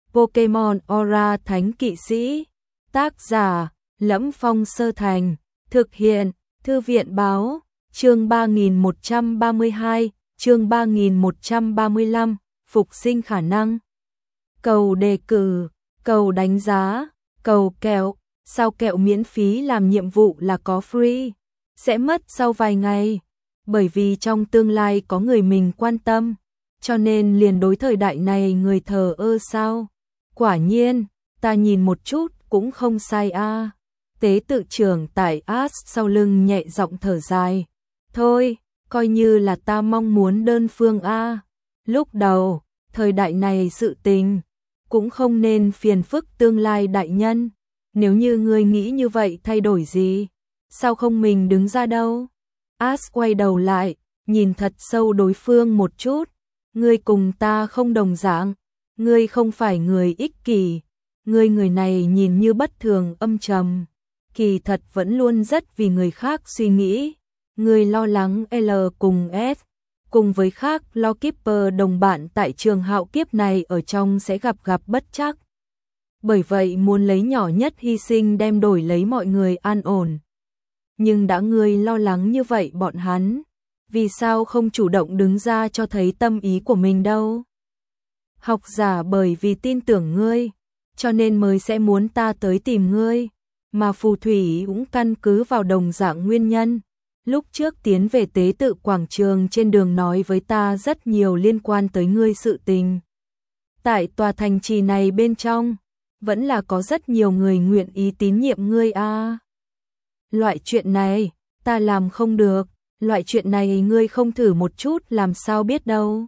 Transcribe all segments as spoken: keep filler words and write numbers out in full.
Pokemon Aura Thánh Kỵ Sĩ. Tác giả: Lẫm Phong Sơ Thành. Thực hiện: Thư viện báo. Chương ba nghìn một trăm ba mươi hai, chương ba nghìn một trăm ba mươi lăm, phục sinh khả năng. Cầu đề cử, cầu đánh giá, cầu kẹo. Sao kẹo miễn phí làm nhiệm vụ là có free, sẽ mất sau vài ngày. Bởi vì trong tương lai có người mình quan tâm, cho nên liền đối thời đại này người thờ ơ sao? Quả nhiên, ta nhìn một chút cũng không sai a. À. Tế tự trưởng tại As sau lưng nhẹ giọng thở dài. Thôi, coi như là ta mong muốn đơn phương a. À. Lúc đầu, thời đại này sự tình cũng không nên phiền phức tương lai đại nhân. Nếu như ngươi nghĩ như vậy thay đổi gì? Sao không mình đứng ra đâu? As quay đầu lại, nhìn thật sâu đối phương một chút. Ngươi cùng ta không đồng dạng. Ngươi không phải người ích kỷ. Ngươi người này nhìn như bất thường âm trầm. Kỳ thật vẫn luôn rất vì người khác suy nghĩ. Ngươi lo lắng L cùng S. Cùng với khác lo Keeper đồng bạn tại trường hạo kiếp này ở trong sẽ gặp gặp bất trắc. Bởi vậy muốn lấy nhỏ nhất hy sinh đem đổi lấy mọi người an ổn. Nhưng đã ngươi lo lắng như vậy bọn hắn, vì sao không chủ động đứng ra cho thấy tâm ý của mình đâu? Học giả bởi vì tin tưởng ngươi, cho nên mới sẽ muốn ta tới tìm ngươi, mà phù thủy cũng căn cứ vào đồng dạng nguyên nhân. Lúc trước tiến về tế tự quảng trường trên đường nói với ta rất nhiều liên quan tới ngươi sự tình. Tại tòa thành trì này bên trong, vẫn là có rất nhiều người nguyện ý tín nhiệm ngươi a. À. Loại chuyện này, ta làm không được, loại chuyện này ngươi không thử một chút làm sao biết đâu.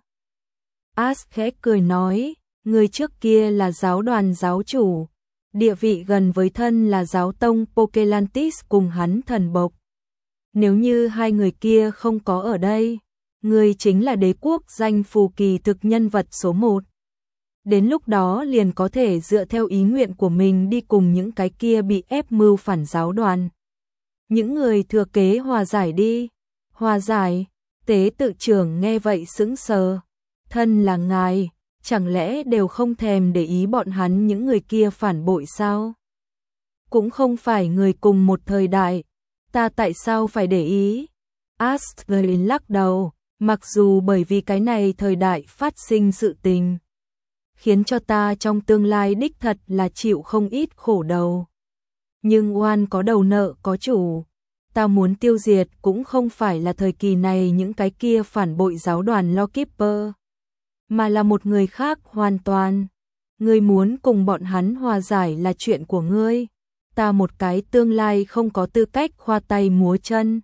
As khẽ cười nói, ngươi trước kia là giáo đoàn giáo chủ, địa vị gần với thân là giáo tông Pokelantis cùng hắn thần bộc. Nếu như hai người kia không có ở đây, ngươi chính là đế quốc danh phù kỳ thực nhân vật số một. Đến lúc đó liền có thể dựa theo ý nguyện của mình đi cùng những cái kia bị ép mưu phản giáo đoàn. Những người thừa kế hòa giải đi. Hòa giải? Tế tự trưởng nghe vậy sững sờ. Thân là ngài, chẳng lẽ đều không thèm để ý bọn hắn những người kia phản bội sao? Cũng không phải người cùng một thời đại, ta tại sao phải để ý? Astrid lắc đầu, mặc dù bởi vì cái này thời đại phát sinh sự tình, khiến cho ta trong tương lai đích thật là chịu không ít khổ đầu. Nhưng oan có đầu nợ có chủ, ta muốn tiêu diệt cũng không phải là thời kỳ này những cái kia phản bội giáo đoàn Lawkeeper, mà là một người khác hoàn toàn. Ngươi muốn cùng bọn hắn hòa giải là chuyện của ngươi, ta một cái tương lai không có tư cách khoa tay múa chân.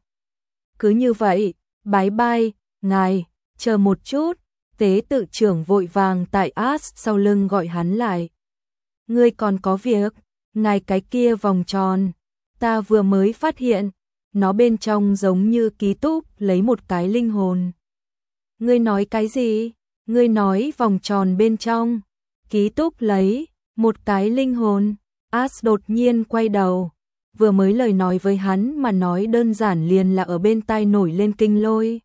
Cứ như vậy, bái bai, ngài, chờ một chút. Tế tự trưởng vội vàng tại As sau lưng gọi hắn lại. Ngươi còn có việc, ngài cái kia vòng tròn, ta vừa mới phát hiện, nó bên trong giống như ký túc lấy một cái linh hồn. Ngươi nói cái gì? Ngươi nói vòng tròn bên trong, ký túc lấy, một cái linh hồn. As đột nhiên quay đầu, vừa mới lời nói với hắn mà nói đơn giản liền là ở bên tai nổi lên kinh lôi.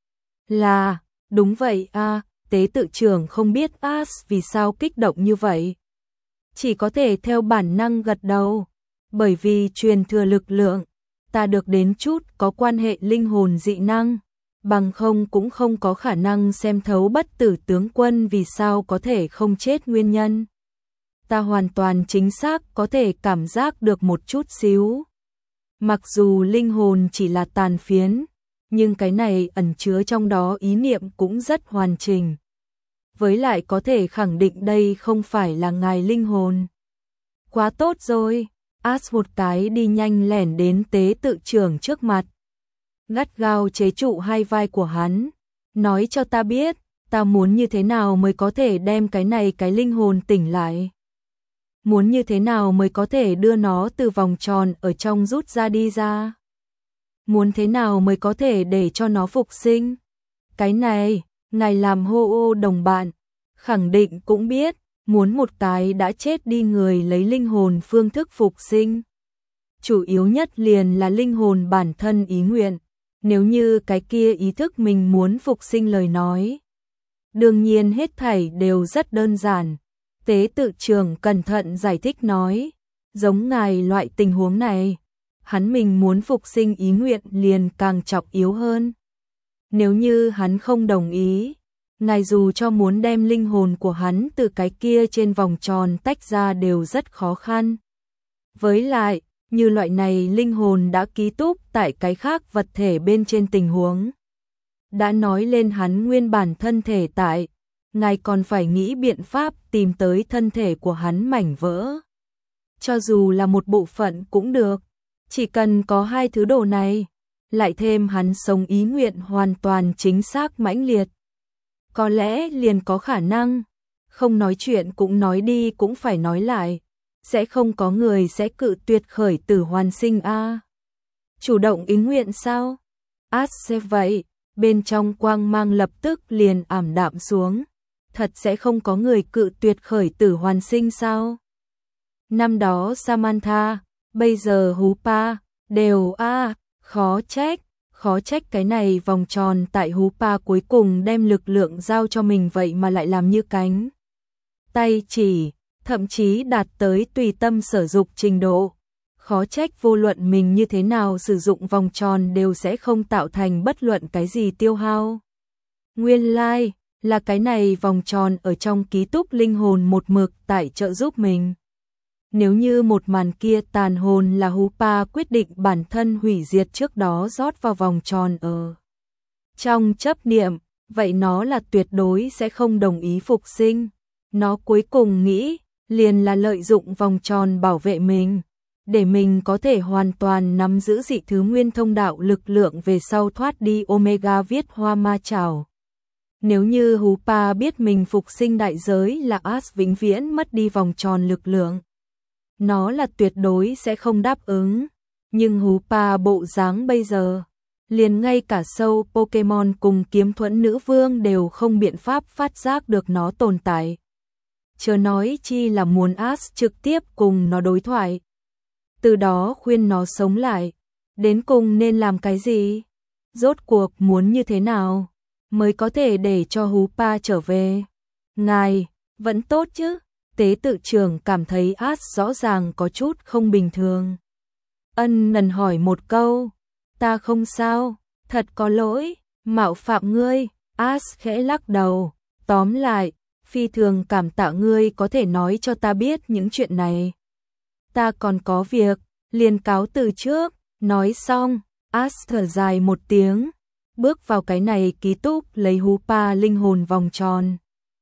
Là... Đúng vậy a, à, tế tự trưởng không biết As vì sao kích động như vậy. Chỉ có thể theo bản năng gật đầu, bởi vì truyền thừa lực lượng, ta được đến chút có quan hệ linh hồn dị năng, bằng không cũng không có khả năng xem thấu bất tử tướng quân vì sao có thể không chết nguyên nhân. Ta hoàn toàn chính xác có thể cảm giác được một chút xíu. Mặc dù linh hồn chỉ là tàn phiến, nhưng cái này ẩn chứa trong đó ý niệm cũng rất hoàn chỉnh. Với lại có thể khẳng định đây không phải là ngài linh hồn. Quá tốt rồi, As một cái đi nhanh lẻn đến tế tự trưởng trước mặt. Gắt gao chế trụ hai vai của hắn, nói cho ta biết, ta muốn như thế nào mới có thể đem cái này cái linh hồn tỉnh lại. Muốn như thế nào mới có thể đưa nó từ vòng tròn ở trong rút ra đi ra. Muốn thế nào mới có thể để cho nó phục sinh? Cái này, ngài làm hô ô đồng bạn, khẳng định cũng biết, muốn một cái đã chết đi người lấy linh hồn phương thức phục sinh. Chủ yếu nhất liền là linh hồn bản thân ý nguyện, nếu như cái kia ý thức mình muốn phục sinh lời nói. Đương nhiên hết thảy đều rất đơn giản, Tế tự trưởng cẩn thận giải thích nói, giống ngài loại tình huống này, hắn mình muốn phục sinh ý nguyện liền càng trọng yếu hơn. Nếu như hắn không đồng ý, ngài dù cho muốn đem linh hồn của hắn từ cái kia trên vòng tròn tách ra đều rất khó khăn. Với lại, như loại này linh hồn đã ký túc tại cái khác vật thể bên trên tình huống. Đã nói lên hắn nguyên bản thân thể tại, ngài còn phải nghĩ biện pháp tìm tới thân thể của hắn mảnh vỡ. Cho dù là một bộ phận cũng được, chỉ cần có hai thứ đồ này, lại thêm hắn sống ý nguyện hoàn toàn chính xác mãnh liệt. Có lẽ liền có khả năng, không nói chuyện cũng nói đi cũng phải nói lại, sẽ không có người sẽ cự tuyệt khởi tử hoàn sinh a. À. Chủ động ý nguyện sao? Át sẽ vậy, bên trong quang mang lập tức liền ảm đạm xuống, thật sẽ không có người cự tuyệt khởi tử hoàn sinh sao? Năm đó Samantha, bây giờ Hupa, đều a à, khó trách, khó trách cái này vòng tròn tại Hupa cuối cùng đem lực lượng giao cho mình vậy mà lại làm như cánh tay chỉ, thậm chí đạt tới tùy tâm sở dục trình độ. Khó trách vô luận mình như thế nào sử dụng vòng tròn đều sẽ không tạo thành bất luận cái gì tiêu hao. Nguyên lai, like, là cái này vòng tròn ở trong ký túc linh hồn một mực tại trợ giúp mình. Nếu như một màn kia tàn hồn là Hupa quyết định bản thân hủy diệt trước đó rót vào vòng tròn ở trong chấp niệm, vậy nó là tuyệt đối sẽ không đồng ý phục sinh. Nó cuối cùng nghĩ, liền là lợi dụng vòng tròn bảo vệ mình, để mình có thể hoàn toàn nắm giữ dị thứ nguyên thông đạo lực lượng về sau thoát đi Omega viết hoa ma chảo. Nếu như Hupa biết mình phục sinh đại giới là As vĩnh viễn mất đi vòng tròn lực lượng, nó là tuyệt đối sẽ không đáp ứng. Nhưng Hupa bộ dáng bây giờ, liền ngay cả sâu Pokemon cùng kiếm thuẫn nữ vương đều không biện pháp phát giác được nó tồn tại. Chớ nói chi là muốn As trực tiếp cùng nó đối thoại. Từ đó khuyên nó sống lại. Đến cùng nên làm cái gì? Rốt cuộc muốn như thế nào mới có thể để cho Hupa trở về? Ngài, vẫn tốt chứ? Tế tự trưởng cảm thấy As rõ ràng có chút không bình thường. Ân nần hỏi một câu. Ta không sao, thật có lỗi, mạo phạm ngươi. As khẽ lắc đầu. Tóm lại, phi thường cảm tạ ngươi có thể nói cho ta biết những chuyện này. Ta còn có việc, liền cáo từ trước. Nói xong, As thở dài một tiếng, bước vào cái này ký túc lấy Hupa linh hồn vòng tròn.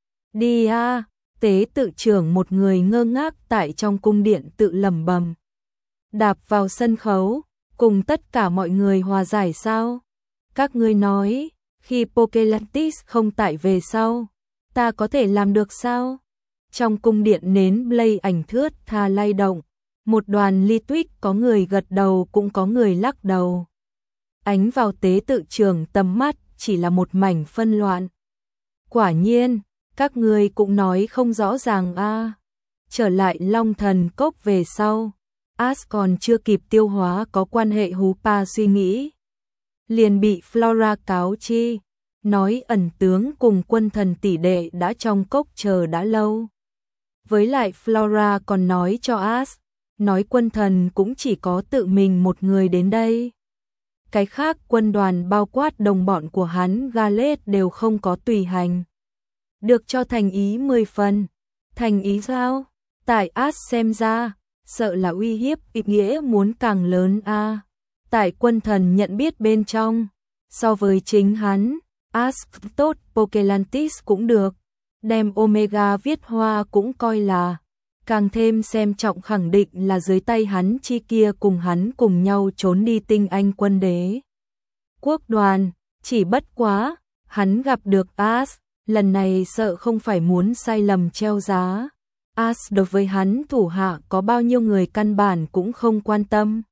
Đi a. À, tế tự trưởng một người ngơ ngác tại trong cung điện tự lẩm bẩm. Đạp vào sân khấu, cùng tất cả mọi người hòa giải sao? Các ngươi nói, khi Pokelantis không tại về sau, ta có thể làm được sao? Trong cung điện nến Blade ảnh thướt tha lay động, một đoàn li tuyết có người gật đầu cũng có người lắc đầu. Ánh vào tế tự trưởng tầm mắt chỉ là một mảnh phân loạn. Quả nhiên, các ngươi cũng nói không rõ ràng a. À. Trở lại Long Thần Cốc về sau, As còn chưa kịp tiêu hóa có quan hệ Hupa suy nghĩ, liền bị Flora cáo chi, nói ẩn tướng cùng quân thần tỷ đệ đã trong cốc chờ đã lâu. Với lại Flora còn nói cho As, nói quân thần cũng chỉ có tự mình một người đến đây. Cái khác quân đoàn bao quát đồng bọn của hắn Gallade đều không có tùy hành. Được cho thành ý mười phần. Thành ý sao? Tại As xem ra, sợ là uy hiếp ý nghĩa muốn càng lớn a. À. Tại quân thần nhận biết bên trong, so với chính hắn, As tốt Pokelantis cũng được, đem Omega viết hoa cũng coi là, càng thêm xem trọng khẳng định là dưới tay hắn chi kia cùng hắn cùng nhau trốn đi tinh anh quân đế. Quốc đoàn, chỉ bất quá, hắn gặp được As, lần này sợ không phải muốn sai lầm treo giá. As đối với hắn thủ hạ có bao nhiêu người căn bản cũng không quan tâm.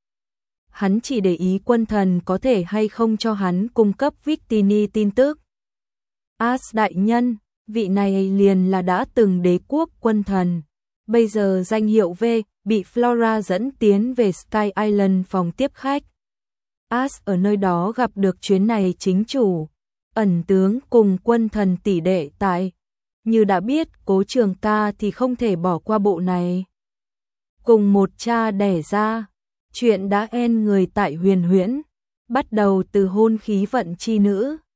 Hắn chỉ để ý quân thần có thể hay không cho hắn cung cấp Victini tin tức. As đại nhân, vị này liền là đã từng đế quốc quân thần. Bây giờ danh hiệu V bị Flora dẫn tiến về Sky Island phòng tiếp khách. As ở nơi đó gặp được chuyến này chính chủ, ẩn tướng cùng quân thần tỷ đệ tại. như đã biết Cố Trường Ca thì không thể bỏ qua bộ này. Cùng một cha đẻ ra, chuyện đã en người tại Huyền Huyễn, bắt đầu từ hôn khí vận chi nữ,